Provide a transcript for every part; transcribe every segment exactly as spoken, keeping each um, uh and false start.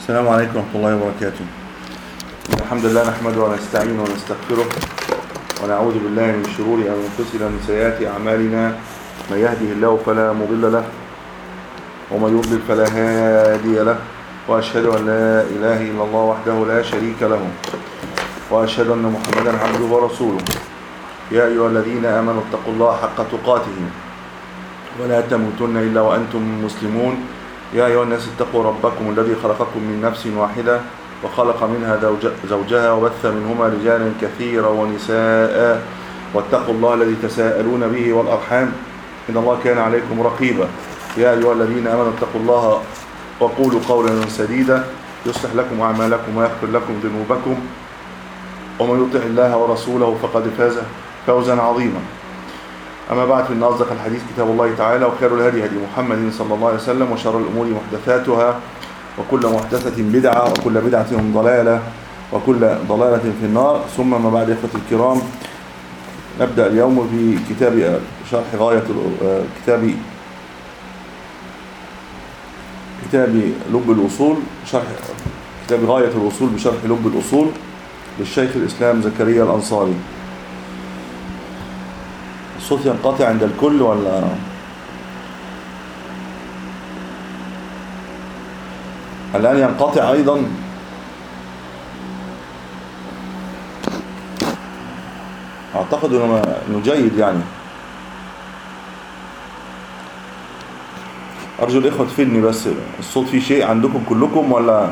السلام عليكم ورحمة الله وبركاته. الحمد لله نحمده ونستعينه ونستغفره ونعوذ بالله من شرور أنفسنا ومن سيئات أعمالنا. من يهده الله فلا مضل له ومن يضلل فلا هادي له، وأشهد أن لا إله إلا الله وحده لا شريك له، وأشهد أن محمدا عبده ورسوله. يا أيها الذين آمنوا اتقوا الله حق تقاته ولا تموتن إلا وأنتم مسلمون. يا أيها الناس اتقوا ربكم الذي خلقكم من نفس واحدة وخلق منها زوجها وبث منهما رجالا كثيرا ونساء، واتقوا الله الذي تساءلون به والأرحام إن الله كان عليكم رقيبا. يا أيها الذين آمنوا اتقوا الله وقولوا قولا سديدا يصلح لكم أعمالكم ويغفر لكم ذنوبكم، ومن يطع الله ورسوله فقد فاز فوزا عظيما. أما بعد، فإن أصدق الحديث كتاب الله تعالى، وخير الهدي هدي محمد صلى الله عليه وسلم، وشر الأمور محدثاتها، وكل محدثة بدعة، وكل بدعة ضلالة، وكل ضلالة في النار. ثم ما بعد، إخوتي الكرام، نبدأ اليوم في كتاب شرح غاية كتاب كتاب لب الأصول، شرح كتاب غاية الوصول بشرح لب الأصول للشيخ الإسلام زكريا الأنصاري. الصوت ينقطع عند الكل ولا؟ الآن ينقطع أيضا. أعتقد أنه جيد يعني. أرجو الإخوة تفيدني بس، الصوت فيه شيء عندكم كلكم ولا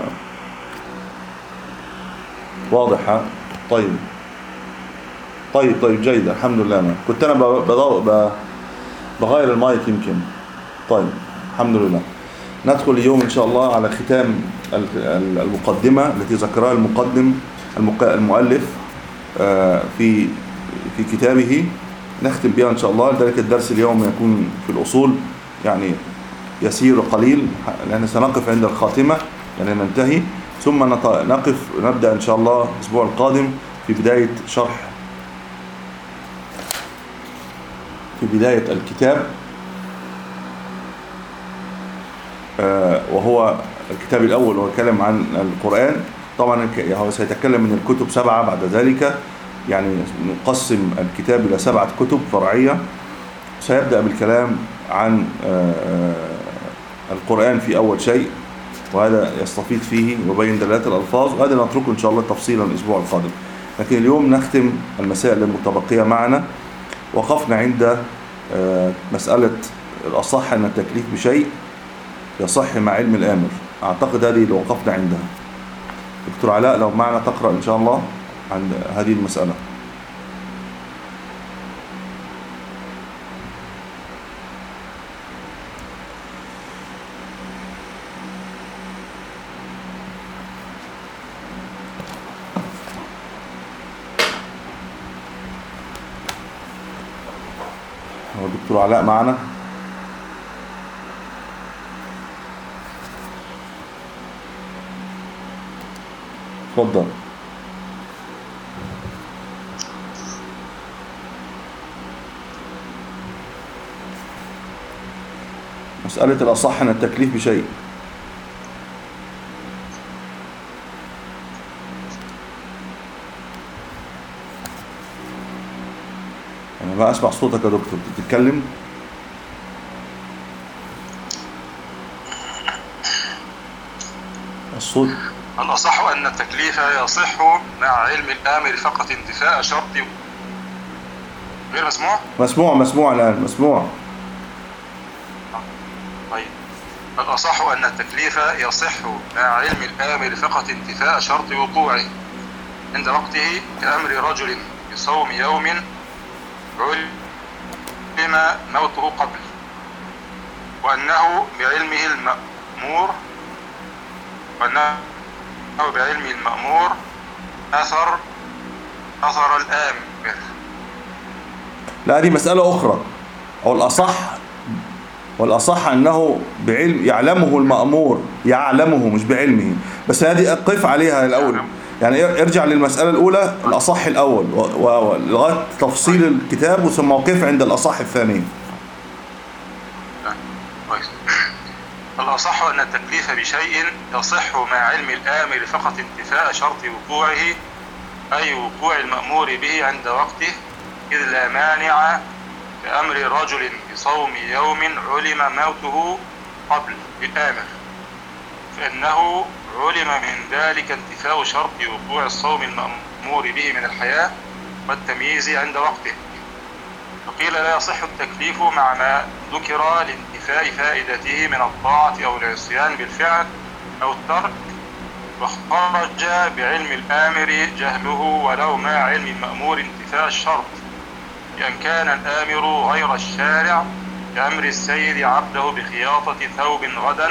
واضح؟ ها؟ طيب طيب طيب جيد، الحمد لله. أنا كنت أنا بغير المايك يمكن. طيب الحمد لله. ندخل اليوم إن شاء الله على ختام المقدمة التي ذكرها المقدم المؤلف في في كتابه، نختم بها إن شاء الله. لذلك الدرس اليوم يكون في الأصول يعني يسير قليل، لأن سنقف عند الخاتمة يعني ننتهي، ثم نقف نبدأ إن شاء الله الأسبوع القادم في بداية شرح في بداية الكتاب، وهو الكتاب الأول وهو يتكلم عن القرآن. طبعا هو سيتكلم من الكتب سبعة بعد ذلك، يعني نقسم الكتاب إلى سبعة كتب فرعية. سيبدأ بالكلام عن القرآن في أول شيء، وهذا يستفيد فيه ويبين دلالات الألفاظ، وهذا نتركه إن شاء الله تفصيلا الأسبوع القادم. لكن اليوم نختم المسائل المتبقية معنا. وقفنا عند مسألة الأصح أن التكليف بشيء يصح مع علم الآمر. أعتقد هذه اللي وقفنا عندها. دكتور علاء لو معنا تقرأ إن شاء الله عن هذه المسألة. هو دكتور علاء معنا؟ تفضل. مسألة الأصح أن التكليف بشيء. أنا ما أسمع صوتك يا دكتور، بتتكلم؟ الصوت. الأصح أن التكليف يصح مع علم الآمر فقط انتفاء شرط. غير مسموع؟ مسموع مسموع الآن مسموع. طيب، الأصح أن التكليف يصح مع علم الآمر فقط انتفاء شرط وقوعه عند وقته، كأمر رجل بصوم يوم علم موته قبل، وأنه بعلمه المأمور وأنه أو بعلم المأمور أثر أثر الآمر. لا، هذه مسألة أخرى. أو الأصح والأصح أنه بعلم يعلمه المأمور، يعلمه مش بعلمه. بس هذه أقف عليها الأول، يعني ارجع للمسألة الأولى الأصح الأول ولغاية تفصيل الكتاب، ثم وقف عند الأصح الثاني. الأصح أن التكليف بشيء يصح مع علم الآمر فقط انتفاء شرط وقوعه، أي وقوع المأمور به عند وقته، إذ لا مانع كأمر رجل بصوم يوم علم موته قبل الآمر، فإنه علم من ذلك انتفاء شرط وقوع الصوم المأمور به من الحياة والتمييز عند وقته. وقيل لا يصح التكليف مع ما ذكر لانتفاء فائدته من الطاعة أو العصيان بالفعل أو الترك، وخرج بعلم الآمر جهله ولو مع علم المأمور انتفاء الشرط، لأن كان الآمر غير الشارع كأمر السيد عبده بخياطة ثوب غدا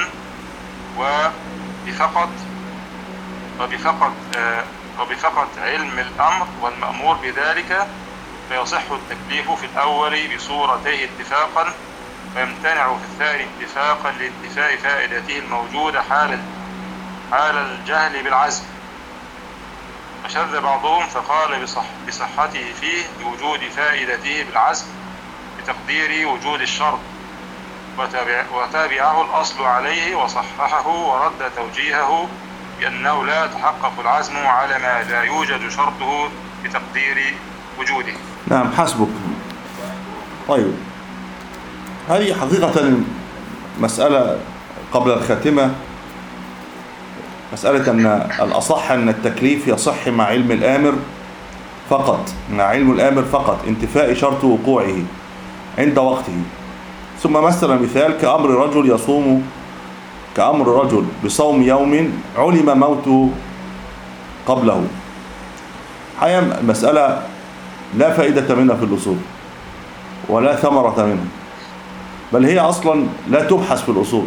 وبفقط وبفقط آه وبفقط علم الأمر والمأمور بذلك، فيصح التكليف في الأول بصورتيه اتفاقا، ويمتنع في الثاني اتفاقا لانتفاء فائدته الموجودة حال حال الجهل بالعزم. فشذ بعضهم فقال بصح بصحته فيه بوجود فائدته بالعزم بتقدير وجود الشرط، وتابع وتابعه الأصل عليه وصححه ورد توجيهه بأنه لا يتحقق العزم على ما لا يوجد شرطه بتقدير وجوده. نعم حسبك. طيب هذه حقيقة مسألة قبل الخاتمة، مسألة أن الأصح أن التكليف يصح مع علم الآمر فقط، مع علم الآمر فقط انتفاء شرط وقوعه عند وقته. ثم مثل مثال كأمر رجل يصوم كأمر رجل بصوم يوم علم موته قبله. حقيقة المسألة لا فائدة منها في الأصول ولا ثمرة منها، بل هي أصلا لا تبحث في الأصول،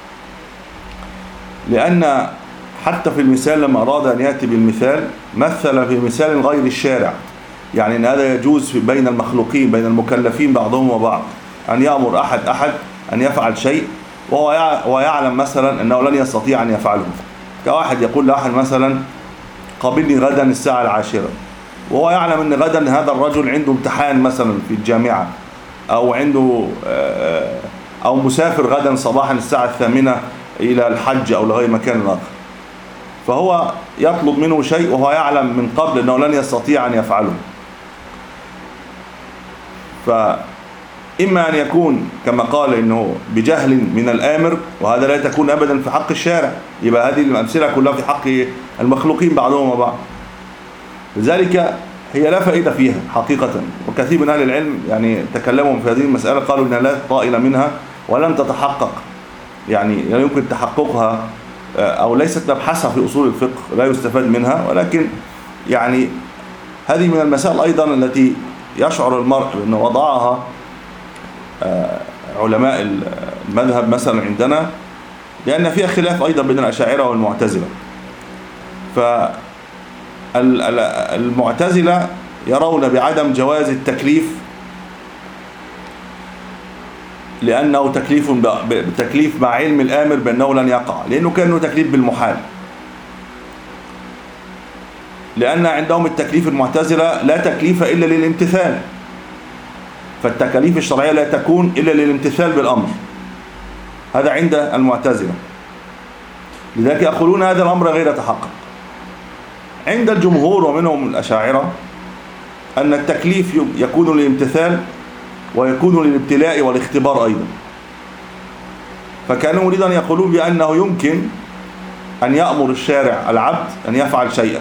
لأن حتى في المثال لما أراد أن يأتي بالمثال مثل في مثال غير الشارع، يعني أن هذا يجوز بين المخلوقين بين المكلفين بعضهم وبعض، أن يأمر أحد أحد أن يفعل شيء وهو يعلم مثلا أنه لن يستطيع أن يفعله، كواحد يقول لأحد مثلا قابلني غدا الساعة العاشرة، وهو يعلم أن غدا هذا الرجل عنده امتحان مثلا في الجامعة، أو عنده أو مسافر غدا صباحا الساعة الثامنة إلى الحج أو لغير مكان آخر، فهو يطلب منه شيء وهو يعلم من قبل أنه لن يستطيع أن يفعله. فإما أن يكون كما قال إنه بجهل من الآمر، وهذا لا تكون أبدا في حق الشارع، يبقى هذه الأمثلة كلها في حق المخلوقين بعضهم وبعض، لذلك هي لا فائدة فيها حقيقة. وكثير من أهل العلم يعني تكلموا في هذه المسألة قالوا إنها لا طائل منها ولم تتحقق، يعني لا يمكن تحققها أو ليست مبحثها في أصول الفقه، لا يستفاد منها. ولكن يعني هذه من المسائل أيضا التي يشعر المرء بأنه وضعها علماء المذهب مثلا عندنا، لأن فيها خلاف أيضا بين الأشاعرة والمعتزلة. فالمعتزلة يرون بعدم جواز التكليف لأنه تكليف بتكليف مع علم الآمر بأنه لن يقع، لأنه كأنه تكليف بالمحال، لأن عندهم التكليف المعتزلة لا تكليف إلا للامتثال، فالتكاليف الشرعية لا تكون إلا للامتثال بالأمر، هذا عند المعتزلة، لذلك يقولون هذا الأمر غير يتحقق. عند الجمهور ومنهم الأشاعرة أن التكليف يكون للامتثال ويكون للابتلاء والاختبار أيضا، فكانوا يريدون أن يقولون بأنه يمكن أن يأمر الشارع العبد أن يفعل شيئا،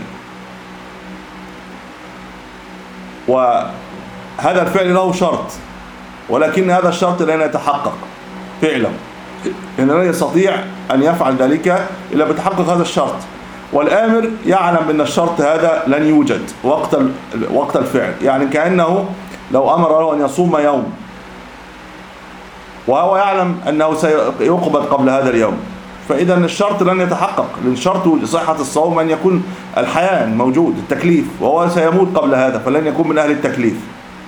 وهذا الفعل له شرط، ولكن هذا الشرط لن يتحقق فعلا، إنه لن يستطيع أن يفعل ذلك إلا بتحقق هذا الشرط، والآمر يعلم أن الشرط هذا لن يوجد وقت وقت الفعل، يعني كأنه لو أمر له أن يصوم يوم وهو يعلم أنه سيقبض قبل هذا اليوم، فإذا الشرط لن يتحقق، لأن شرط صحة الصوم أن يكون الحياة موجود التكليف، وهو سيموت قبل هذا فلن يكون من أهل التكليف،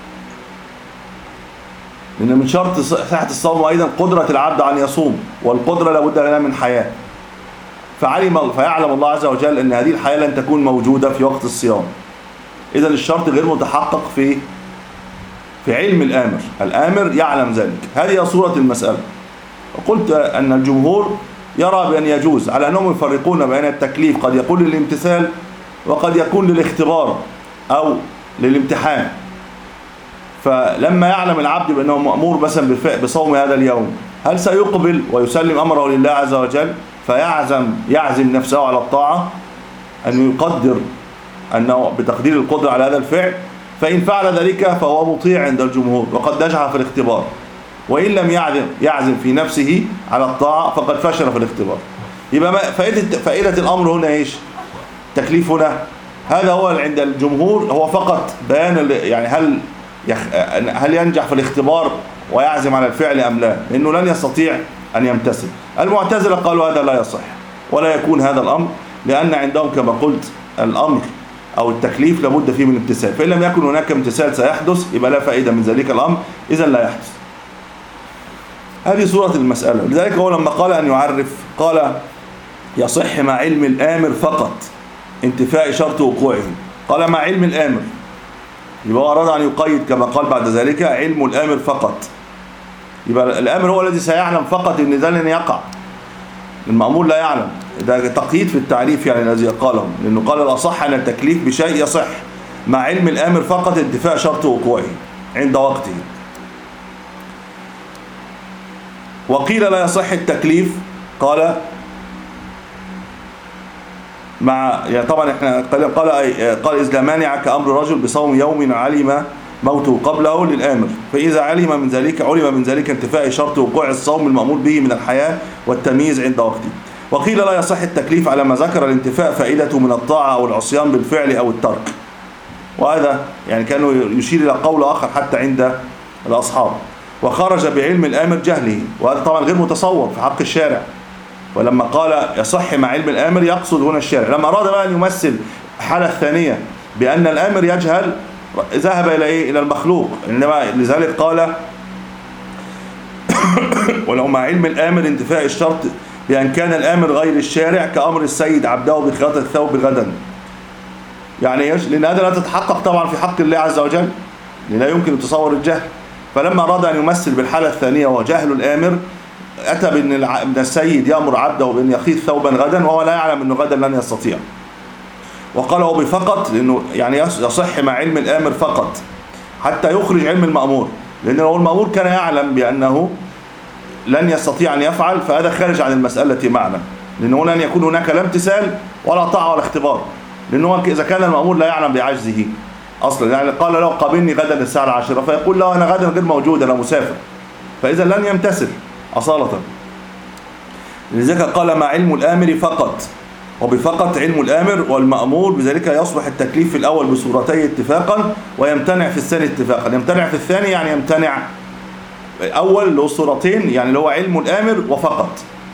لأن من شرط صحة الصوم أيضا قدرة العبد أن يصوم، والقدرة لابد لها من حياة، فعلم فيعلم الله عز وجل أن هذه الحياة لن تكون موجودة في وقت الصيام، إذا الشرط غير متحقق في في علم الآمر، الآمر يعلم ذلك. هذه صورة المسألة، قلت أن الجمهور يرى بأن يجوز، على أنهم يفرقون بين التكليف قد يكون للامتثال وقد يكون للاختبار أو للامتحان. فلما يعلم العبد بأنه مأمور مثلا بصوم هذا اليوم، هل سيقبل ويسلم أمره لله عز وجل فيعزم يعزم نفسه على الطاعة، أن يقدر أنه بتقدير القدرة على هذا الفعل؟ فإن فعل ذلك فهو مطيع عند الجمهور وقد نجح في الاختبار، وإن لم يعزم يعزم في نفسه على الطاعة فقد فشل في الاختبار. يبقى فائدة فائدة الأمر هنا إيش؟ تكليف هنا هذا هو عند الجمهور هو فقط بيان يعني هل يخ... هل ينجح في الاختبار ويعزم على الفعل أم لا، لأنه لن يستطيع أن يمتثل. المعتزلة قالوا هذا لا يصح ولا يكون هذا الأمر، لأن عندهم كما قلت الأمر أو التكليف لابد فيه من امتثال، فإن لم يكن هناك امتثال سيحدث يبقى لا فائدة من ذلك الأمر، إذا لا يحدث. هذه صورة المسألة. لذلك هو لما قال أن يعرف قال يصح مع علم الآمر فقط انتفاء شرط وقوعه. قال مع علم الآمر، يبقى هو أراد أن يقيد كما قال بعد ذلك علم الآمر فقط. يبقى الآمر هو الذي سيعلم فقط إن ده لن يقع، المأمور لا يعلم. ده تقييد في التعريف يعني الذي قاله، لأنه قال الأصح أن التكليف بشيء يصح مع علم الآمر فقط انتفاء شرط وقوعه عند وقته. وقيل لا يصح التكليف قال مع يعني طبعا احنا قال قال قال إذ لا مانع كأمر رجل بصوم يوم علم موته قبله للآمر، فإذا علم من ذلك علم من ذلك انتفاء شرط وقوع الصوم المأمور به من الحياة والتمييز عند وقته. وقيل لا يصح التكليف على ما ذكر الانتفاء فائدته من الطاعة أو العصيان بالفعل أو الترك، وهذا يعني كانوا يشير إلى قول آخر حتى عند الأصحاب. وخرج بعلم الآمر جهله، وهذا طبعا غير متصور في حق الشارع. ولما قال يصح مع علم الآمر يقصد هنا الشارع. لما أراد بقى أن يمثل الحالة الثانية بأن الآمر يجهل ذهب إلى إيه؟ إلى المخلوق. إنما لذلك قال ولو مع علم الآمر انتفاء الشرط بأن كان الآمر غير الشارع كأمر السيد عبده بخياطة الثوب غدا. يعني لأن هذا لا تتحقق طبعا في حق الله عز وجل، لا يمكن تصور الجهل. فلما أراد أن يمثل بالحالة الثانية وهو جهل الآمر، أتى بأن السيد يأمر عبده بأن يخيط ثوبا غدا وهو لا يعلم أنه غدا لن يستطيع. وقال هو بفقط لأنه يعني يصح مع علم الآمر فقط حتى يخرج علم المأمور، لأن لو المأمور كان يعلم بأنه لن يستطيع أن يفعل فهذا خارج عن المسألة معنا، لأنه لن يكون هناك لا امتثال ولا طاعة ولا اختبار، لأنه إذا كان المأمور لا يعلم بعجزه أصلا. يعني قال له قابلني غدا الساعة العاشرة فيقول له أنا غدا غير موجود أنا مسافر، فإذا لن يمتثل أصالة. لذلك قال مع علم الآمر فقط، وبفقط علم الآمر والمأمور، بذلك يصبح التكليف في الأول بصورتي اتفاقا ويمتنع في الثاني اتفاقا. يمتنع في الثاني يعني يمتنع أول له صورتين، يعني اللي هو علم الآمر وفقط،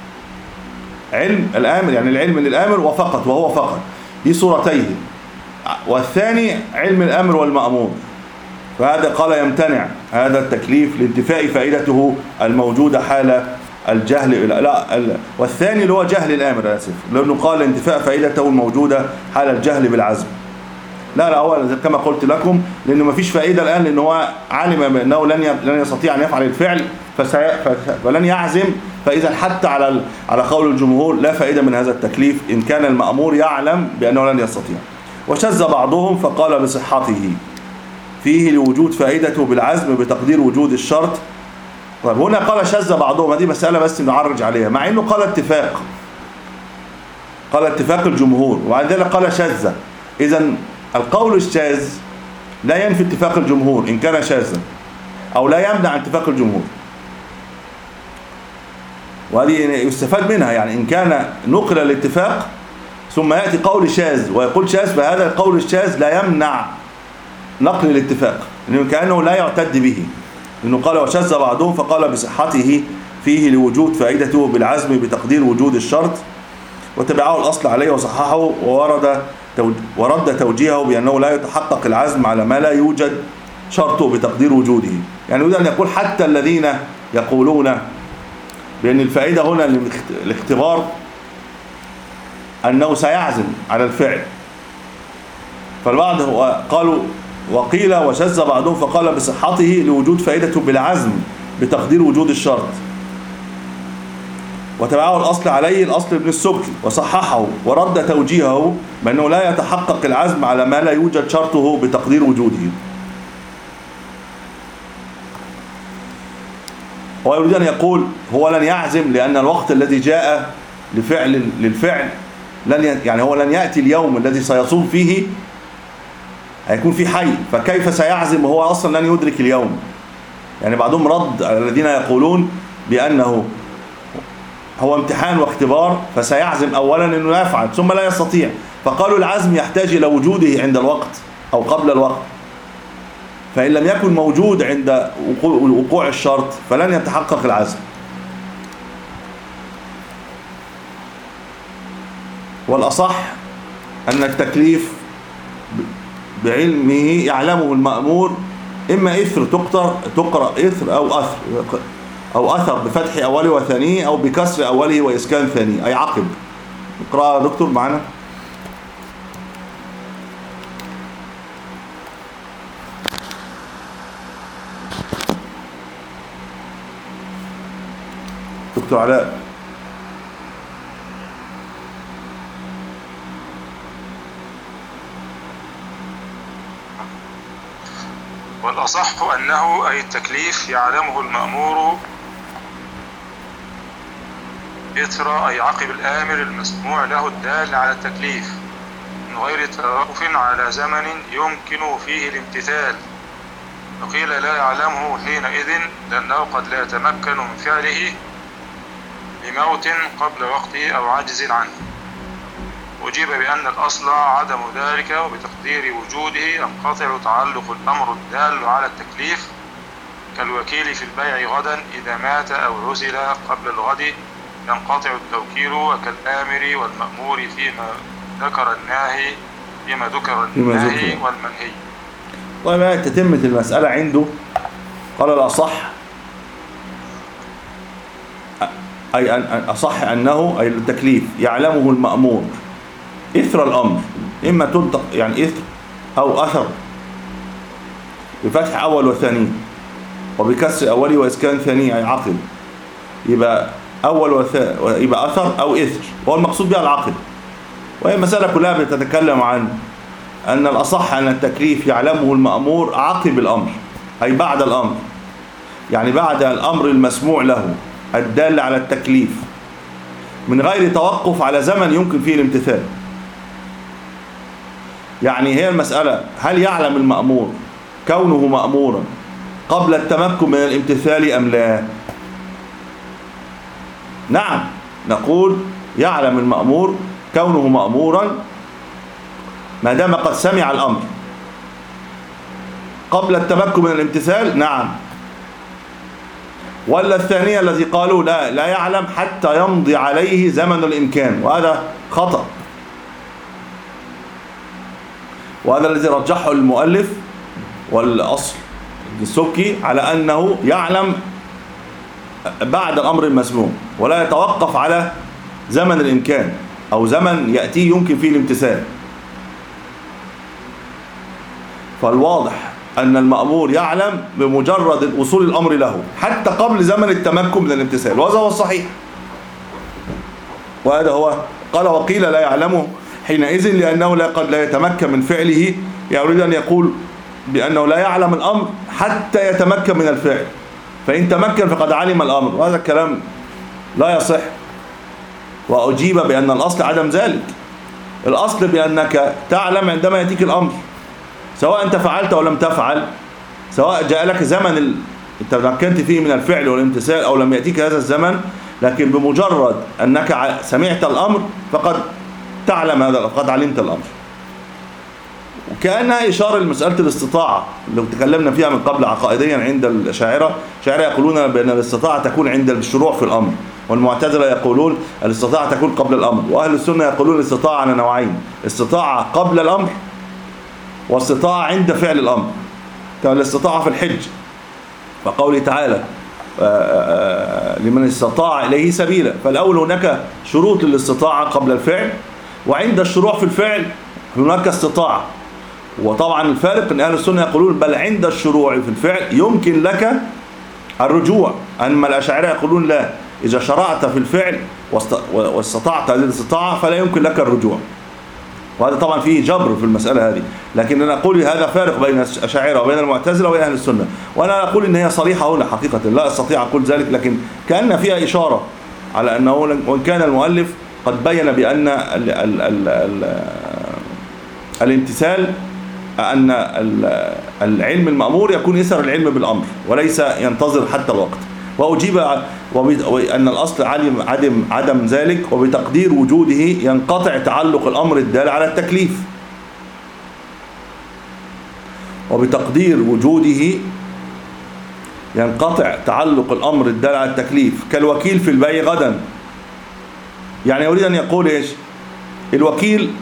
علم الآمر يعني العلم للآمر وفقط وهو فقط، دي صورتيه. والثاني علم الأمر والمأمور، فهذا قال يمتنع هذا التكليف لانتفاء فائدته الموجودة حال الجهل. لا والثاني اللي هو جهل الآمر آسف، لأنه قال انتفاء فائدته الموجودة حال الجهل بالعزم. لا لا هو كما قلت لكم لأنه ما فيش فائدة الآن، لأنه هو علم بأنه لن لن يستطيع أن يفعل الفعل فلن يعزم، فإذا حتى على على قول الجمهور لا فائدة من هذا التكليف إن كان المأمور يعلم بأنه لن يستطيع. وشذ بعضهم فقال بصحته فيه لوجود فائدته بالعزم بتقدير وجود الشرط. طيب هنا قال شذ بعضهم، هذه مسألة بس نعرج عليها، مع أنه قال اتفاق، قال اتفاق الجمهور وبعد ذلك قال شذ. إذن القول الشاذ لا ينفي اتفاق الجمهور إن كان شاذا، أو لا يمنع اتفاق الجمهور، وهذه يستفاد منها. يعني إن كان نقل الاتفاق ثم يأتي قول شاذ ويقول شاذ، فهذا القول الشاذ لا يمنع نقل الاتفاق، لأنه كأنه لا يعتد به، لأنه قال وشذ بعضهم فقال بصحته فيه لوجود فائدته بالعزم بتقدير وجود الشرط، وتبعه الأصل عليه وصححه وورد ورد توجيهه بأنه لا يتحقق العزم على ما لا يوجد شرطه بتقدير وجوده. يعني يريد أن يقول حتى الذين يقولون بأن الفائدة هنا الاختبار أنه سيعزم على الفعل، فالبعض قالوا وقيل وشذ بعضهم فقال بصحته لوجود فائدته بالعزم بتقدير وجود الشرط. وتبعه الأصل عليه الأصل ابن السبكي وصححه ورد توجيهه بأنه لا يتحقق العزم على ما لا يوجد شرطه بتقدير وجوده. هو يريد أن يقول هو لن يعزم لأن الوقت الذي جاء لفعل للفعل لن يعني هو لن يأتي اليوم الذي سيصوم فيه هيكون في حي، فكيف سيعزم وهو أصلا لن يدرك اليوم؟ يعني بعضهم رد على الذين يقولون بأنه هو امتحان واختبار فسيعزم أولا أنه لا يفعل ثم لا يستطيع، فقالوا العزم يحتاج إلى وجوده عند الوقت أو قبل الوقت، فإن لم يكن موجود عند وقوع الشرط فلن يتحقق العزم. والأصح أن التكليف بعلمه يعلمه المأمور إما إثر تقرأ تقرأ إثر أو أثر أو أثر بفتح أوله وثانيه أو بكسر أوله وإسكان ثانيه أي عقب. اقرأ يا دكتور معنا. دكتور علاء. والأصح أنه أي التكليف يعلمه المأمور إثر أي عقب الآمر المسموع له الدال على التكليف من غير توقف على زمن يمكن فيه الامتثال. وقيل لا يعلمه حينئذ لأنه قد لا يتمكن من فعله بموت قبل وقته أو عجز عنه. أجيب بأن الأصل عدم ذلك وبتقدير وجوده ينقطع تعلق الأمر الدال على التكليف كالوكيل في البيع غدا إذا مات أو عزل قبل الغد ينقطع التوكيل، وكالآمر والمأمور فيما ذكر الناهي فيما ذكر الناهي والمنهي. طيب تتمة المسألة عنده قال الأصح أي أن أصح أنه أي التكليف يعلمه المأمور إثر الأمر، إما تنطق يعني إثر أو أثر بفتح أول وثاني وبكسر أولي وإسكان ثاني أي عقب، يبقى أول وثاني يبقى أثر أو إثر، وهو المقصود بها العقب. وهي المسألة كلها بتتكلم عن أن الأصح أن التكليف يعلمه المأمور عقب الأمر أي بعد الأمر، يعني بعد الأمر المسموع له الدال على التكليف من غير توقف على زمن يمكن فيه الامتثال. يعني هي المسألة هل يعلم المأمور كونه مأمورا قبل التمكن من الامتثال أم لا؟ نعم، نقول يعلم المأمور كونه مأمورا ما دام قد سمع الأمر قبل التمكن من الامتثال. نعم. ولا الثانية الذي قالوا لا لا يعلم حتى يمضي عليه زمن الإمكان، وهذا خطأ، وهذا الذي رجحه المؤلف والأصل السبكي على أنه يعلم بعد الأمر المسموع ولا يتوقف على زمن الإمكان أو زمن يأتيه يمكن فيه الامتثال. فالواضح أن المأمور يعلم بمجرد وصول الأمر له حتى قبل زمن التمكن من الامتثال، وهذا هو الصحيح. وهذا هو قال وقيل لا يعلمه حينئذ لأنه لا قد لا يتمكن من فعله، يريد أن يقول بأنه لا يعلم الأمر حتى يتمكن من الفعل، فإن تمكن فقد علم الأمر، وهذا الكلام لا يصح. وأجيب بأن الأصل عدم ذلك، الأصل بأنك تعلم عندما يأتيك الأمر سواء أنت فعلت أو لم تفعل، سواء جاء لك زمن ال... أنت تمكنت فيه من الفعل والامتثال أو لم يأتيك هذا الزمن، لكن بمجرد أنك سمعت الأمر فقد تعلم هذا، فقد علمت الأمر. وكأنها إشارة لمسألة الاستطاعة اللي تكلمنا فيها من قبل عقائديا عند الأشاعرة. الأشاعرة يقولون بأن الاستطاعة تكون عند الشروع في الأمر، والمعتزلة يقولون الاستطاعة تكون قبل الأمر، وأهل السنة يقولون الاستطاعة على نوعين: استطاعة قبل الأمر واستطاعة عند فعل الأمر، كالاستطاعة في الحج وقوله تعالى لمن استطاع إليه سبيلا. فالأول هناك شروط للاستطاعة قبل الفعل، وعند الشروع في الفعل هناك استطاعة. وطبعا الفارق ان اهل السنه يقولون بل عند الشروع في الفعل يمكن لك الرجوع، اما الاشاعره يقولون لا، إذا شرعت في الفعل واستطعت هذه الاستطاعة فلا يمكن لك الرجوع. وهذا طبعا فيه جبر في المسألة هذه، لكن أنا أقول هذا فارق بين الأشاعرة وبين المعتزلة وبين أهل السنة، وأنا أقول إن هي صريحة هنا حقيقة، لا أستطيع أقول ذلك، لكن كأن فيها إشارة على أنه وإن كان المؤلف قد بين بأن ال ال ال ال الامتثال أن العلم المأمور يكون يسر العلم بالأمر وليس ينتظر حتى الوقت. وأجيب أن الأصل عدم عدم ذلك، وبتقدير وجوده ينقطع تعلق الأمر الدال على التكليف. وبتقدير وجوده ينقطع تعلق الأمر الدال على التكليف كالوكيل في البيع غدا. يعني يريد أن يقول إيش؟ الوكيل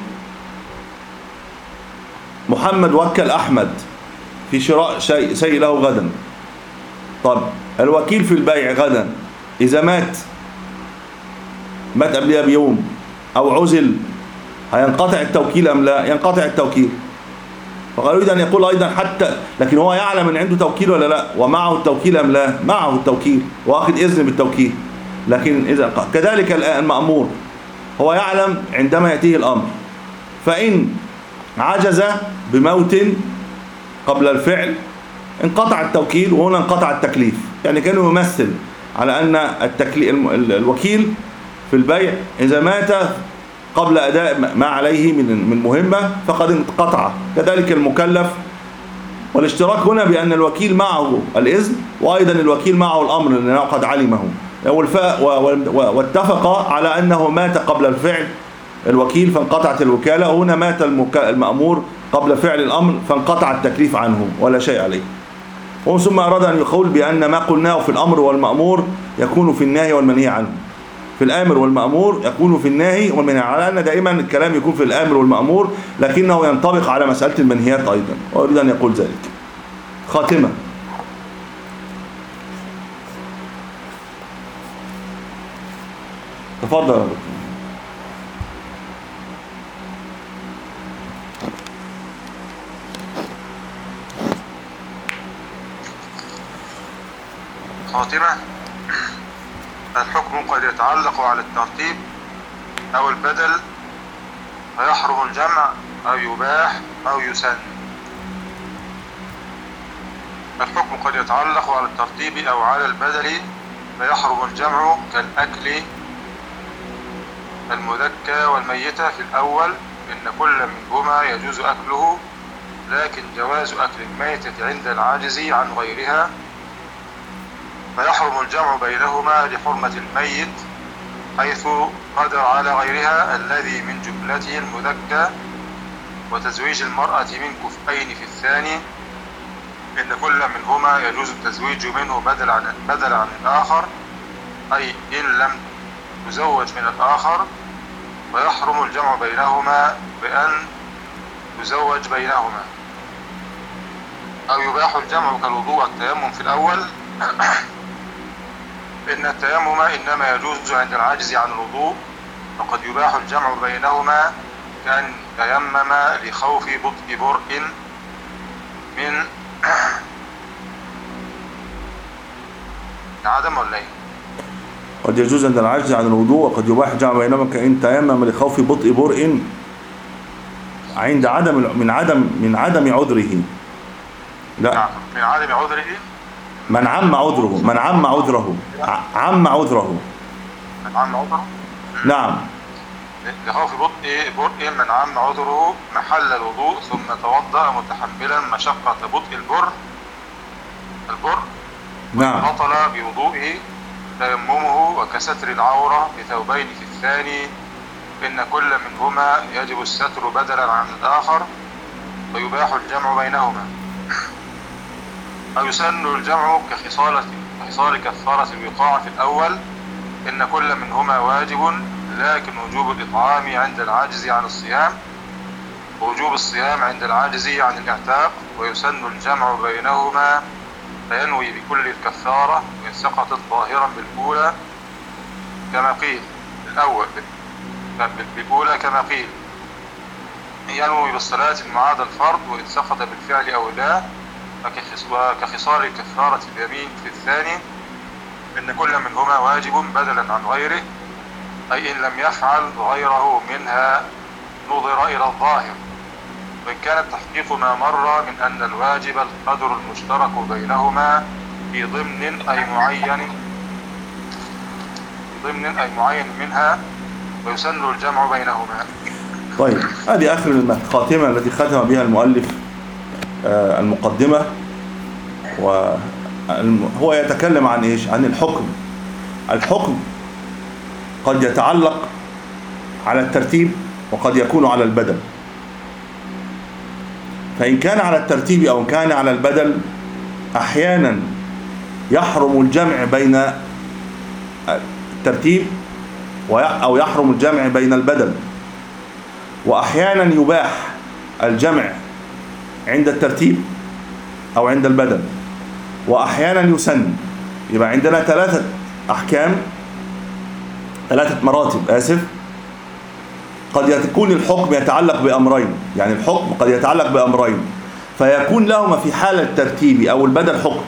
محمد وكل أحمد في شراء شيء شيء له غدا. طب الوكيل في البيع غدا إذا مات مات قبلها بيوم أو عزل هينقطع التوكيل أم لا؟ ينقطع التوكيل. فقال يريد أن يقول أيضا حتى لكن هو يعلم أن عنده توكيل ولا لا، ومعه التوكيل أم لا؟ معه التوكيل وأخذ إذن بالتوكيل. لكن إذا كذلك المأمور هو يعلم عندما يأتيه الأمر، فإن عجز بموت قبل الفعل انقطع التوكيل وهنا انقطع التكليف. يعني كانوا يمثل على أن الوكيل في البيع إذا مات قبل أداء ما عليه من من مهمة فقد انقطع. كذلك المكلف، والاشتراك هنا بأن الوكيل معه الإذن وأيضا الوكيل معه الأمر لأنه قد علمه، واتفق على أنه مات قبل الفعل الوكيل فانقطعت الوكالة، وهنا مات المأمور قبل فعل الأمر فانقطع التكليف عنه ولا شيء عليه. ثم أراد أن يقول بأن ما قلناه في الأمر والمأمور يكون في النهي والمنهي عنه. في الآمر والمأمور يكون في النهي والمنهي، على أن دائما الكلام يكون في الآمر والمأمور لكنه ينطبق على مسألة المنهيات أيضا، وأريد أن يقول ذلك. خاتمة. تفضل يا دكتور. خاتمة. الحكم قد يتعلق على الترتيب أو البدل فيحرم الجمع أو يباح أو يسن. الحكم قد يتعلق على الترتيب أو على البدل فيحرم الجمع كالأكل المذكى والميتة في الأول، إن كل منهما يجوز أكله، لكن جواز أكل الميتة عند العاجز عن غيرها، فيحرم الجمع بينهما لحرمة الميت حيث قدر على غيرها الذي من جملته المذكى، وتزويج المرأة من كفئين في الثاني، إن كل منهما يجوز التزويج منه بدل عن بدل عن الآخر، أي إن لم تزوج من الآخر، ويحرم الجمع بينهما بأن يزوج بينهما، أو يباح الجمع كالوضوء والتيمم في الأول، إن التيمم إنما يجوز عند العاجز عن الوضوء، وقد يباح الجمع بينهما كأن تيمم لخوف بطء برء من عدم ولا ايه؟ قد يجوز عند العجز عن الوضوء، وقد يباح الجمع بينهما كأن تيمم لخوف بطء برء عند عدم من عدم من عدم عذره. لا، من عدم عذره، من عم عذره من عم عذره عم عذره من عم عذره نعم، لخوف بطء برء من عم عذره محل الوضوء ثم توضأ متحملا مشقة بطء البر البر نعم، بطل بوضوئه تيممه وكستر العورة بثوبين في الثاني، إن كل منهما يجب الستر بدلا عن الآخر، ويباح الجمع بينهما، أو يسن الجمع كخصالة كخصال كفارة الوقاع في الأول، إن كل منهما واجب، لكن وجوب الإطعام عند العاجز عن الصيام، ووجوب الصيام عند العاجز عن الاعتاق، ويسن الجمع بينهما فينوي بكل الكفارة وإن سقطت ظاهرا بالأولى كما قيل الأول بالأولى كما قيل ينوي بالصلاة المعاد الفرض وإن سقط بالفعل أو لا، وكخصال كفارة اليمين في الثاني، إن كل منهما واجب بدلا عن غيره، أي إن لم يفعل غيره منها نظر إلى الظاهر، وإن كان التحقيق ما مر من أن الواجب القدر المشترك بينهما في ضمن أي معين في ضمن أي معين منها، ويسن الجمع بينهما. طيب هذه آخر الخاتمة التي ختم بها المؤلف المقدمة، وهو يتكلم عن إيش؟ عن الحكم. الحكم قد يتعلق على الترتيب وقد يكون على البدل، فإن كان على الترتيب أو كان على البدل أحيانا يحرم الجمع بين الترتيب أو يحرم الجمع بين البدل، وأحيانا يباح الجمع عند الترتيب أو عند البدل، وأحيانا يسن. يبقى عندنا ثلاثة أحكام، ثلاثة مراتب آسف. قد يكون الحكم يتعلق بأمرين، يعني الحكم قد يتعلق بأمرين فيكون لهما في حالة الترتيب أو البدل حكم،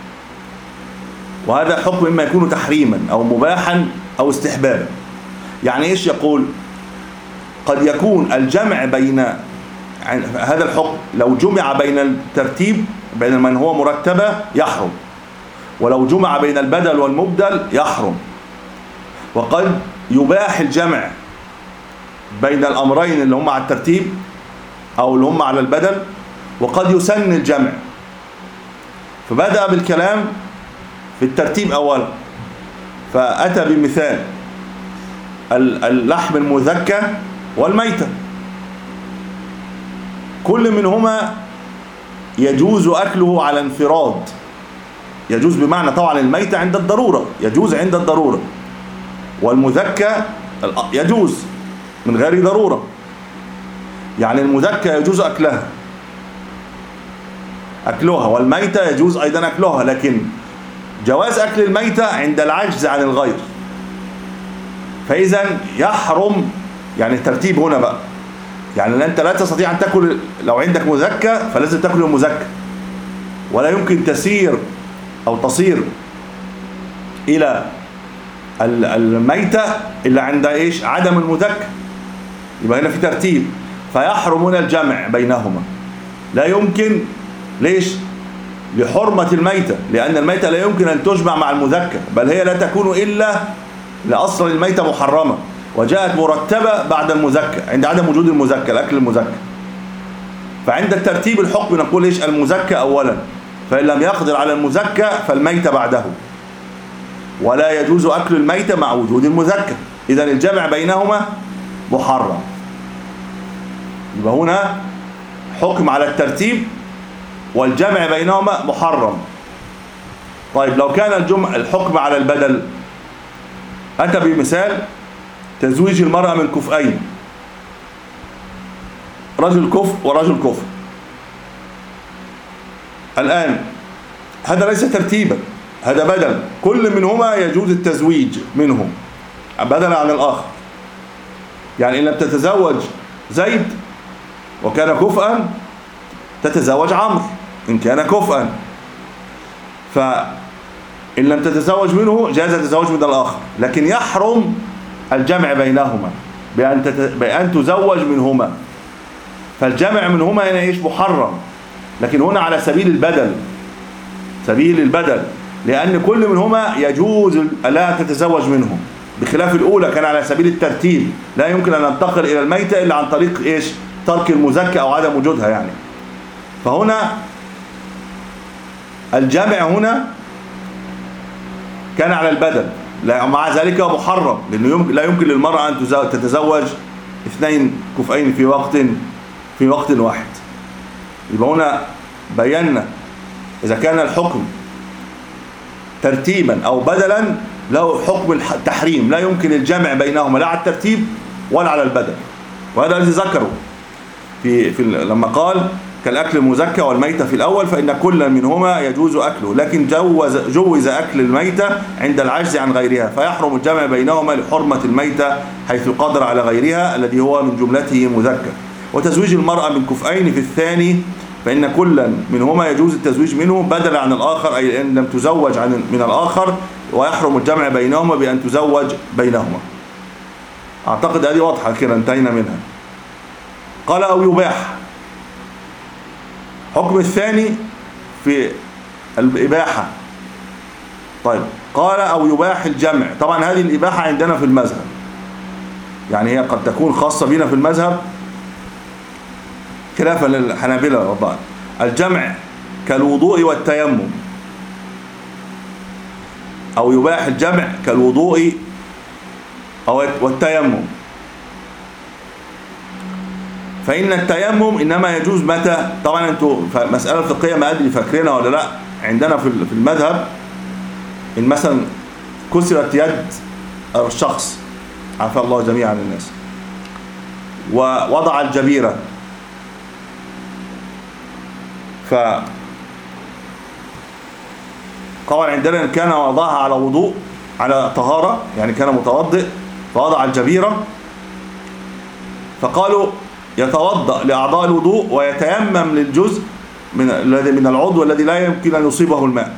وهذا حكم إما يكون تحريما أو مباحا أو استحبابا. يعني إيش يقول؟ قد يكون الجمع بين هذا الحكم لو جمع بين الترتيب بين من هو مرتبة يحرم، ولو جمع بين البدل والمبدل يحرم. وقد يباح الجمع بين الأمرين اللي هم على الترتيب أو اللي هم على البدل، وقد يسن الجمع. فبدأ بالكلام في الترتيب أولا، فأتى بمثال اللحم المذكى والميتة، كل منهما يجوز أكله على انفراد. يجوز بمعنى طبعا الميتة عند الضرورة، يجوز عند الضرورة، والمذكى يجوز من غير ضرورة. يعني المذكى يجوز أكلها أكلها والميتة يجوز أيضا أكلها، لكن جواز أكل الميتة عند العجز عن الغير. فإذا يحرم يعني الترتيب هنا بقى، يعني أنت لا تستطيع أن تأكل لو عندك مذكى فلازم تأكل المذكى، ولا يمكن تسير أو تصير إلى الميتة إلا عند إيش؟ عدم المذكى. يبقى هنا في ترتيب، فيحرم هنا الجمع بينهما. لا يمكن، ليش؟ لحرمة الميتة، لأن الميتة لا يمكن أن تجمع مع المذكى، بل هي لا تكون إلا لأصل الميتة محرمة، وجاءت مرتبة بعد المذكى عند عدم وجود المذكى، الأكل المذكى. فعند الترتيب الحكم نقول إيش؟ المذكى أولا، فإن لم يقدر على المذكى فالميتة بعده، ولا يجوز أكل الميتة مع وجود المذكى. إذا الجمع بينهما محرم. يبقى هنا حكم على الترتيب والجمع بينهما محرم. طيب لو كان الجمع الحكم على البدل، أتى بمثال تزويج المرأة من كفئين، رجل كفء ورجل كفء. الآن هذا ليس ترتيبا، هذا بدل، كل منهما يجوز التزويج منهم بدلا عن الآخر. يعني إن لم تتزوج زيد وكان كفءا تتزوج عمرو إن كان كفءا، فإن لم تتزوج منه جاز التزوج من الآخر، لكن يحرم الجمع بينهما بأن, تت... بأن تزوج منهما. فالجمع منهما هنا إيش؟ محرم، لكن هنا على سبيل البدل، سبيل البدل، لأن كل منهما يجوز لا تتزوج منه، بخلاف الأولى كان على سبيل الترتيب، لا يمكن أن ننتقل إلى الميتة إلا عن طريق إيش؟ ترك المذكى أو عدم وجودها يعني. فهنا الجمع هنا كان على البدل، مع ذلك محرم، لأنه لا يمكن للمرأة أن تتزوج اثنين كفئين في وقت في وقت واحد. يبقى هنا بينا إذا كان الحكم ترتيبا أو بدلا له حكم التحريم، لا يمكن الجمع بينهما لا على الترتيب ولا على البدل. وهذا الذي ذكره في, في لما قال كالأكل المزكى والميتة في الأول، فإن كل منهما يجوز أكله، لكن جوز, جوز أكل الميتة عند العجز عن غيرها، فيحرم الجمع بينهما لحرمة الميتة حيث قدر على غيرها الذي هو من جملته مذكى. وتزويج المرأة من كفئين في الثاني، فإن كل منهما يجوز التزويج منه بدلا عن الآخر، أي إن لم تزوج عن من الآخر ويحرم الجمع بينهما بأن تزوج بينهما. أعتقد هذه واضحة كده، انتهينا منها. قال أو يباح. حكم الثاني في الإباحة. طيب قال أو يباح الجمع. طبعا هذه الإباحة عندنا في المذهب، يعني هي قد تكون خاصة بنا في المذهب خلافا للحنابلة رضوان. الجمع كالوضوء والتيمم، أو يباح الجمع كالوضوء أو والتيمم. فإن التيمم إنما يجوز متى؟ طبعا أنتوا مسألة فقهية ما أدري فاكرينها ولا لا. عندنا في المذهب إن مثلا كسرت يد الشخص، عفى الله جميعا الناس، ووضع الجبيرة، ف طبعا عندنا إن كان وضعها على وضوء على طهارة، يعني كان متوضئ فوضع الجبيرة، فقالوا يتوضأ لأعضاء الوضوء ويتيمم للجزء من الذي من العضو الذي لا يمكن أن يصيبه الماء.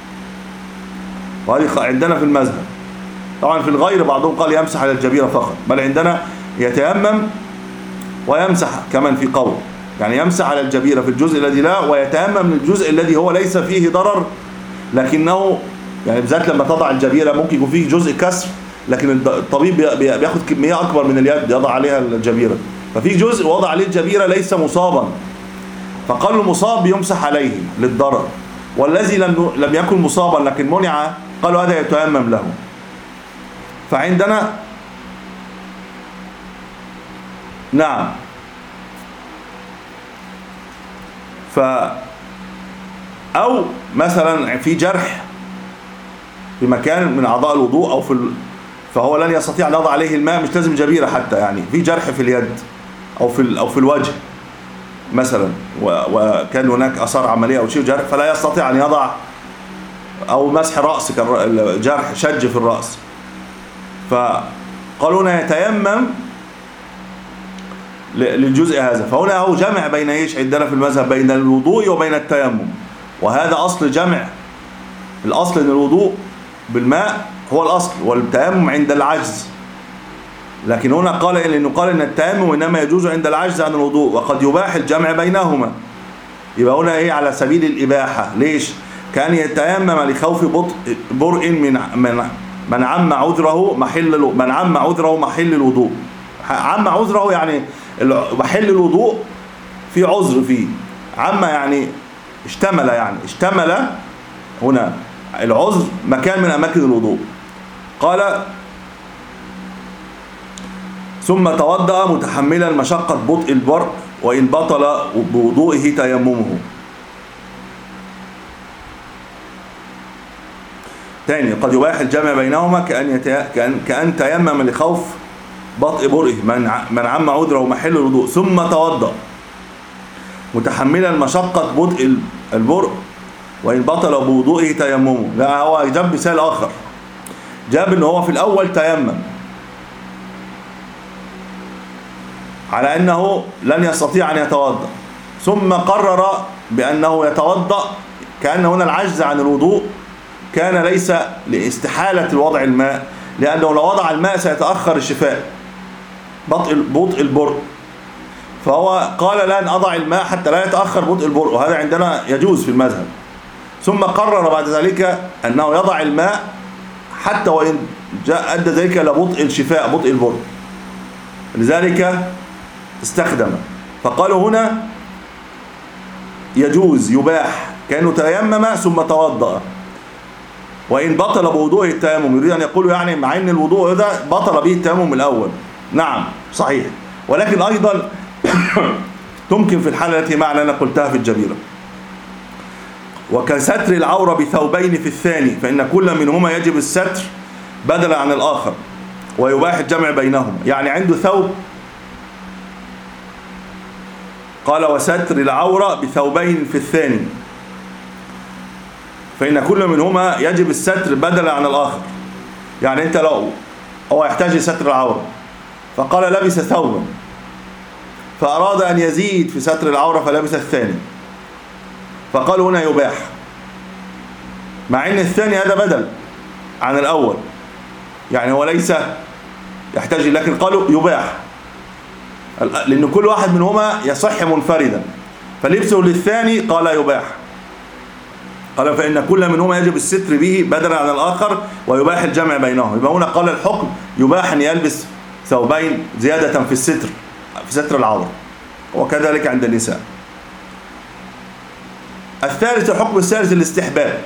وهذه عندنا في المذهب. طبعا في الغير بعضهم قال يمسح على الجبيرة فقط، بل عندنا يتيمم ويمسح كمان في قول، يعني يمسح على الجبيرة في الجزء الذي لا، ويتيمم للجزء الذي هو ليس فيه ضرر، لكنه يعني بالذات لما تضع الجبيرة ممكن يكون فيه جزء كسر، لكن الطبيب بياخد كمية أكبر من اليد يضع عليها الجبيرة، ففي جزء وضع عليه الجبيرة ليس مصابا، فقالوا المصاب يمسح عليه للضرر، والذي لم لم يكن مصابا لكن منع قالوا هذا يتيمم له. فعندنا نعم، ف أو مثلا في جرح في مكان من أعضاء الوضوء أو في ال... فهو لن يستطيع أن يضع عليه الماء، مش لازم جبيرة حتى، يعني في جرح في اليد أو في ال... أو في الوجه مثلا، و... وكان هناك أثار عملية أو شيء جرح، فلا يستطيع أن يضع، أو مسح رأس جرح شج في الرأس، فقالوا يتيمم للجزء هذا. فهنا هو جمع بين ايش عندنا في المذهب؟ بين الوضوء وبين التيمم، وهذا أصل جمع. الأصل أن الوضوء بالماء هو الأصل، والتيمم عند العجز، لكن هنا قال لأنه قال أن التيمم إنما يجوز عند العجز عن الوضوء، وقد يباح الجمع بينهما. يبقى هنا إيه؟ على سبيل الإباحة. ليش؟ كان يتيمم لخوف بطء برء من من من عم عذره محل من عم عذره محل الوضوء. عم عذره يعني محل الوضوء في عذر فيه، عم يعني اشتمل، يعني اشتمل هنا العذر مكان من أماكن الوضوء. قال ثم توضأ متحملا مشقة بطء البرء وإن بطل بوضوئه تيممه. تاني، قد يباح الجمع بينهما كأن, يتي... كأن... كأن تيمم لخوف بطء برئه من, ع... من عم عذره محل الوضوء ثم توضأ متحملا مشقة بطء البرء وإن بطل بوضوئه تيممه. لا، هو جاب مثال آخر، جاب إن هو في الأول تيمم على أنه لن يستطيع أن يتوضأ، ثم قرر بأنه يتوضأ، كأن هنا العجز عن الوضوء كان ليس لاستحالة الوضع الماء، لأنه لو وضع الماء سيتأخر الشفاء بطء بطء البرء، فهو قال لن أضع الماء حتى لا يتأخر بطء البرء، وهذا عندنا يجوز في المذهب. ثم قرر بعد ذلك أنه يضع الماء حتى وإن جاء أدى ذلك لبطء الشفاء بطء البرء، لذلك استخدم. فقالوا هنا يجوز يباح كأنه تيمم ثم توضأ وإن بطل بوضوءه التيمم. يريد أن يقول يعني مع أن الوضوء هذا بطل به التيمم الأول، نعم صحيح، ولكن أيضا تمكن في الحالة التي معنا أنا قلتها في الجبيرة. وكستر العورة بثوبين في الثاني، فإن كل منهما يجب الستر بدلا عن الآخر ويباح الجمع بينهما. يعني عنده ثوب، قال وستر العورة بثوبين في الثاني، فإن كل منهما يجب الستر بدلا عن الآخر. يعني أنت لو هو يحتاج ستر العورة فقال لبس ثوبا، فأراد أن يزيد في ستر العورة فلبس الثاني، فقالوا هنا يباح، مع أن الثاني هذا بدل، عن الأول، يعني هو ليس يحتاج، لكن قالوا يباح لأن كل واحد منهما يصح منفردا، فلبسه للثاني قال يباح. قال فإن كل منهما يجب الستر به بدلا عن الآخر ويباح الجمع بينهم. يبقى هنا قال الحكم يباح أن يلبس ثوبين زيادة في الستر، في ستر العورة، وكذلك عند النساء. الثالث الحكم الثالث الاستحباب.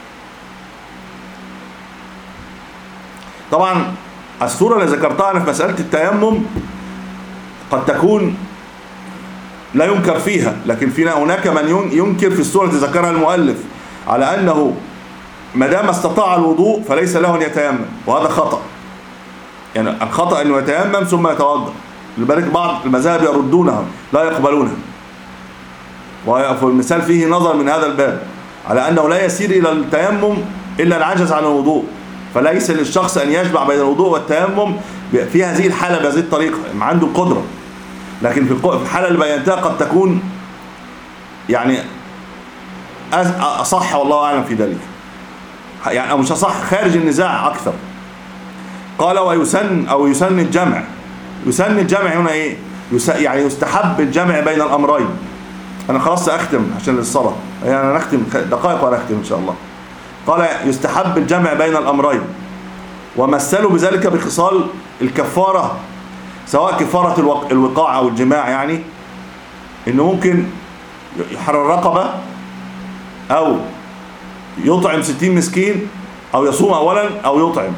طبعا الصورة اللي ذكرتها أنا في مسألة التيمم قد تكون لا ينكر فيها، لكن فينا هناك من ينكر في الصورة التي ذكرها المؤلف على أنه ما دام استطاع الوضوء فليس له أن يتيمم، وهذا خطأ. يعني الخطأ أنه يتيمم ثم يتوضأ، لذلك بعض المذاهب يردونها لا يقبلونها، والمثال فيه نظر من هذا الباب على أنه لا يسير إلى التيمم إلا العجز عن الوضوء، فليس للشخص أن يجمع بين الوضوء والتيمم في هذه الحالة بهذه الطريقة، عنده قدرة. لكن في الحالة اللي بينتها قد تكون يعني أصح، والله أعلم في ذلك، يعني أو مش أصح، خارج النزاع أكثر. قال ويسن أو يسن الجمع. يسن الجمع هنا إيه؟ يعني يستحب الجمع بين الأمرين. أنا خلاص سأختم عشان الصلاة، يعني أنا نختم دقائق وأختم إن شاء الله. قال يستحب الجمع بين الأمرين، ومثلوا بذلك بخصال الكفارة، سواء كفارة الوقاع أو الجماع، يعني إنه ممكن يحرر رقبة أو يطعم ستين مسكين أو يصوم أولا أو يطعم.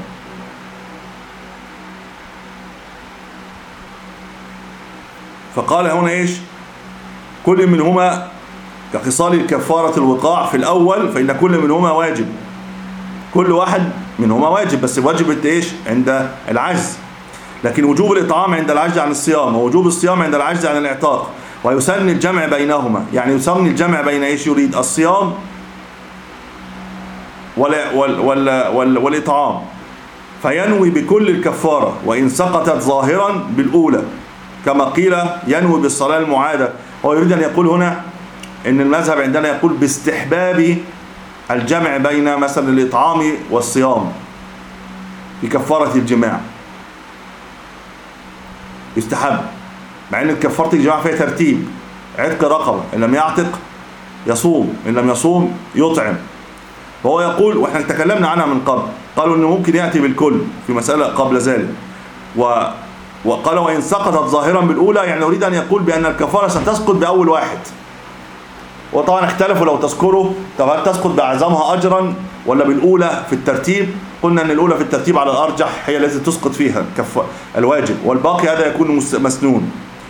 فقال هنا إيش؟ كل منهما كخصال الكفارة الوقاع في الأول، فإن كل منهما واجب، كل واحد منهما واجب، بس واجب إيش؟ عند العجز. لكن وجوب الإطعام عند العجز عن الصيام، ووجوب الصيام عند العجز عن الإعتاق. ويسن الجمع بينهما، يعني يسن الجمع بين إيش؟ يريد الصيام وال وال وال وال والإطعام، فينوي بكل الكفارة وإن سقطت ظاهرا بالأولى، كما قيل ينوي بالصلاة المعادة. هو يريد أن يقول هنا إن المذهب عندنا يقول باستحباب الجمع بين مثلا الإطعام والصيام في كفارة الجماع، يستحب، مع أن كفارة الجماع فيها ترتيب: عتق رقبة، إن لم يعتق يصوم، إن لم يصوم يطعم. فهو يقول، وإحنا تكلمنا عنها من قبل، قالوا إنه ممكن يأتي بالكل في مسألة قبل ذلك، و وقال وإن سقطت ظاهرا بالأولى، يعني أريد أن يقول بأن الكفارة ستسقط بأول واحد. وطبعا اختلفوا لو تذكروا، طب هل تسقط بأعظمها أجرا ولا بالأولى في الترتيب؟ قلنا أن الأولى في الترتيب على الأرجح هي التي تسقط فيها الواجب، والباقي هذا يكون مسنون.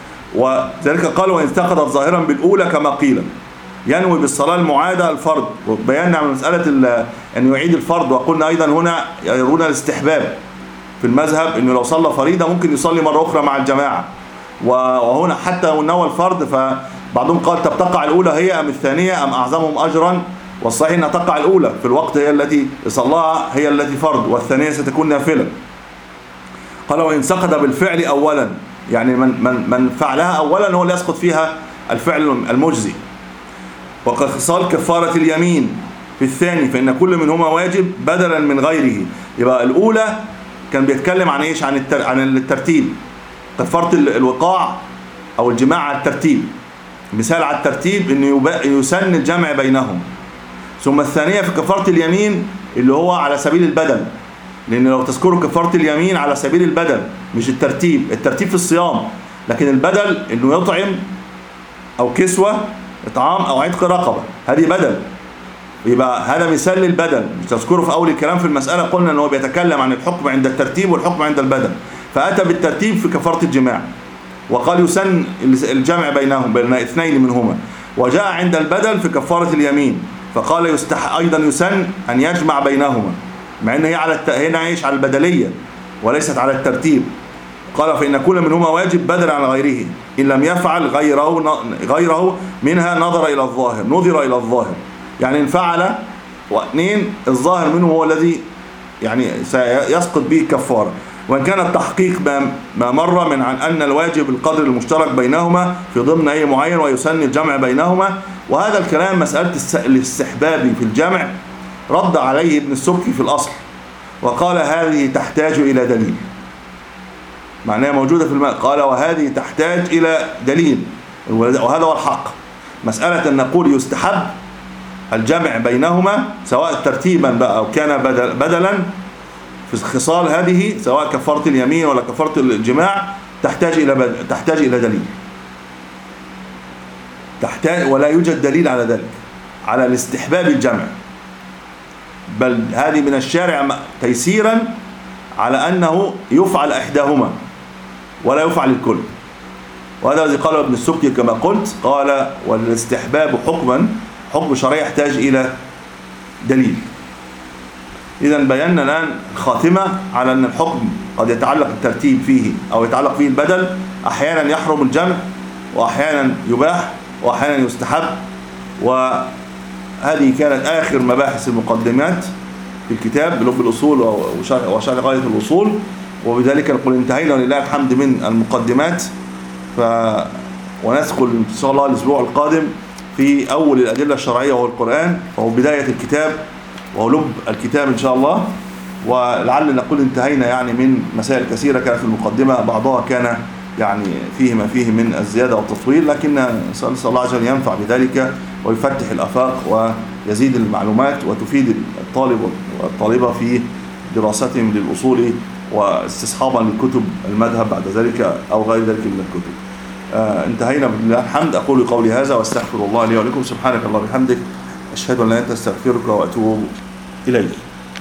وذلك قال وإن سقطت ظاهرا بالأولى كما قيل ينوي بالصلاة المعادة الفرض. وبينا عن مسألة أن يعيد الفرض، وقلنا أيضا هنا يرون الاستحباب في المذهب، أنه لو صلى فريضة ممكن يصلي مرة أخرى مع الجماعة. وهنا حتى لو نوى الفرض، فبعضهم قال طب تقع الأولى هي أم الثانية أم أعظمهم أجرا؟ والصحيح أن تقع الأولى في الوقت، هي التي صلاها هي التي فرض، والثانية ستكون نافلة. قال وإن سقط بالفعل أولا، يعني من, من, من فعلها أولا هو اللي يسقط فيها الفعل المجزي. وقد خصال كفارة اليمين في الثاني، فإن كل منهما واجب بدلا من غيره. يبقى الأولى كان بيتكلم عن إيش؟ عن التر... عن الترتيب، كفارة الوقاع أو الجماع على الترتيب، مثال على الترتيب إنه يبقى يسن الجمع بينهم. ثم الثانية في كفارة اليمين اللي هو على سبيل البدل، لأن لو تذكروا كفارة اليمين على سبيل البدل مش الترتيب، الترتيب في الصيام، لكن البدل إنه يطعم أو كسوة إطعام أو عتق رقبة، هذه بدل. يبقى هذا مثال للبدل. تذكروا في أول الكلام في المسألة قلنا أنه بيتكلم عن الحكم عند الترتيب والحكم عند البدل، فأتى بالترتيب في كفارة الجماع وقال يسن الجمع بينهم بين اثنين منهما، وجاء عند البدل في كفارة اليمين فقال يستح أيضا يسن أن يجمع بينهما، مع أن هي على الت... هنا عيش على البدلية وليست على الترتيب. قال فإن كل منهما واجب بدلا عن غيره، إن لم يفعل غيره غيره منها نظر إلى الظاهر نظر إلى الظاهر، يعني إن فعل واثنين الظاهر منه هو الذي يعني سيسقط به الكفارة. وإن كان التحقيق ما مر من عن أن الواجب القدر المشترك بينهما في ضمن أي معين ويسن الجمع بينهما. وهذا الكلام مسألة الاستحباب في الجمع رد عليه ابن السبكي في الأصل، وقال هذه تحتاج إلى دليل، معناها موجودة في الماء. قال وهذه تحتاج إلى دليل، وهذا هو الحق. مسألة أن نقول يستحب الجمع بينهما سواء ترتيبا بقى أو كان بدل بدلا في الخصال هذه، سواء كفارة اليمين ولا كفارة الجماع، تحتاج إلى تحتاج إلى دليل، تحتاج، ولا يوجد دليل على ذلك، على الاستحباب الجمع، بل هذه من الشارع تيسيرا على أنه يفعل إحداهما ولا يفعل الكل. وهذا الذي قاله ابن السبكي كما قلت، قال والاستحباب حكما، حكم شرعي يحتاج إلى دليل. إذا بينا الآن الخاتمة على أن الحكم قد يتعلق الترتيب فيه أو يتعلق فيه البدل، أحيانا يحرم الجمع وأحيانا يباح وأحيانا يستحب. وهذه كانت آخر مباحث المقدمات في الكتاب بلب الأصول وشرح غاية الأصول، وبذلك نقول انتهينا ولله الحمد من المقدمات. ف وندخل إن شاء الله الأسبوع القادم في أول الأدلة الشرعية وهو القرآن، وهو بداية الكتاب وهو لب الكتاب إن شاء الله. ولعل نقول انتهينا يعني من مسائل كثيرة كانت في المقدمة، بعضها كان يعني فيه ما فيه من الزيادة والتطويل، لكن نسأل الله عز وجل ينفع بذلك ويفتح الآفاق ويزيد المعلومات وتفيد الطالب والطالبة في دراستهم للأصول واستصحابا لكتب المذهب بعد ذلك أو غير ذلك من الكتب. آه انتهينا بالله الحمد. أقول قولي هذا واستغفر الله لي ولكم. سبحانك اللهم وبحمدك، أشهد أن لا إله إلا أنت، أستغفرك وأتوب إليك.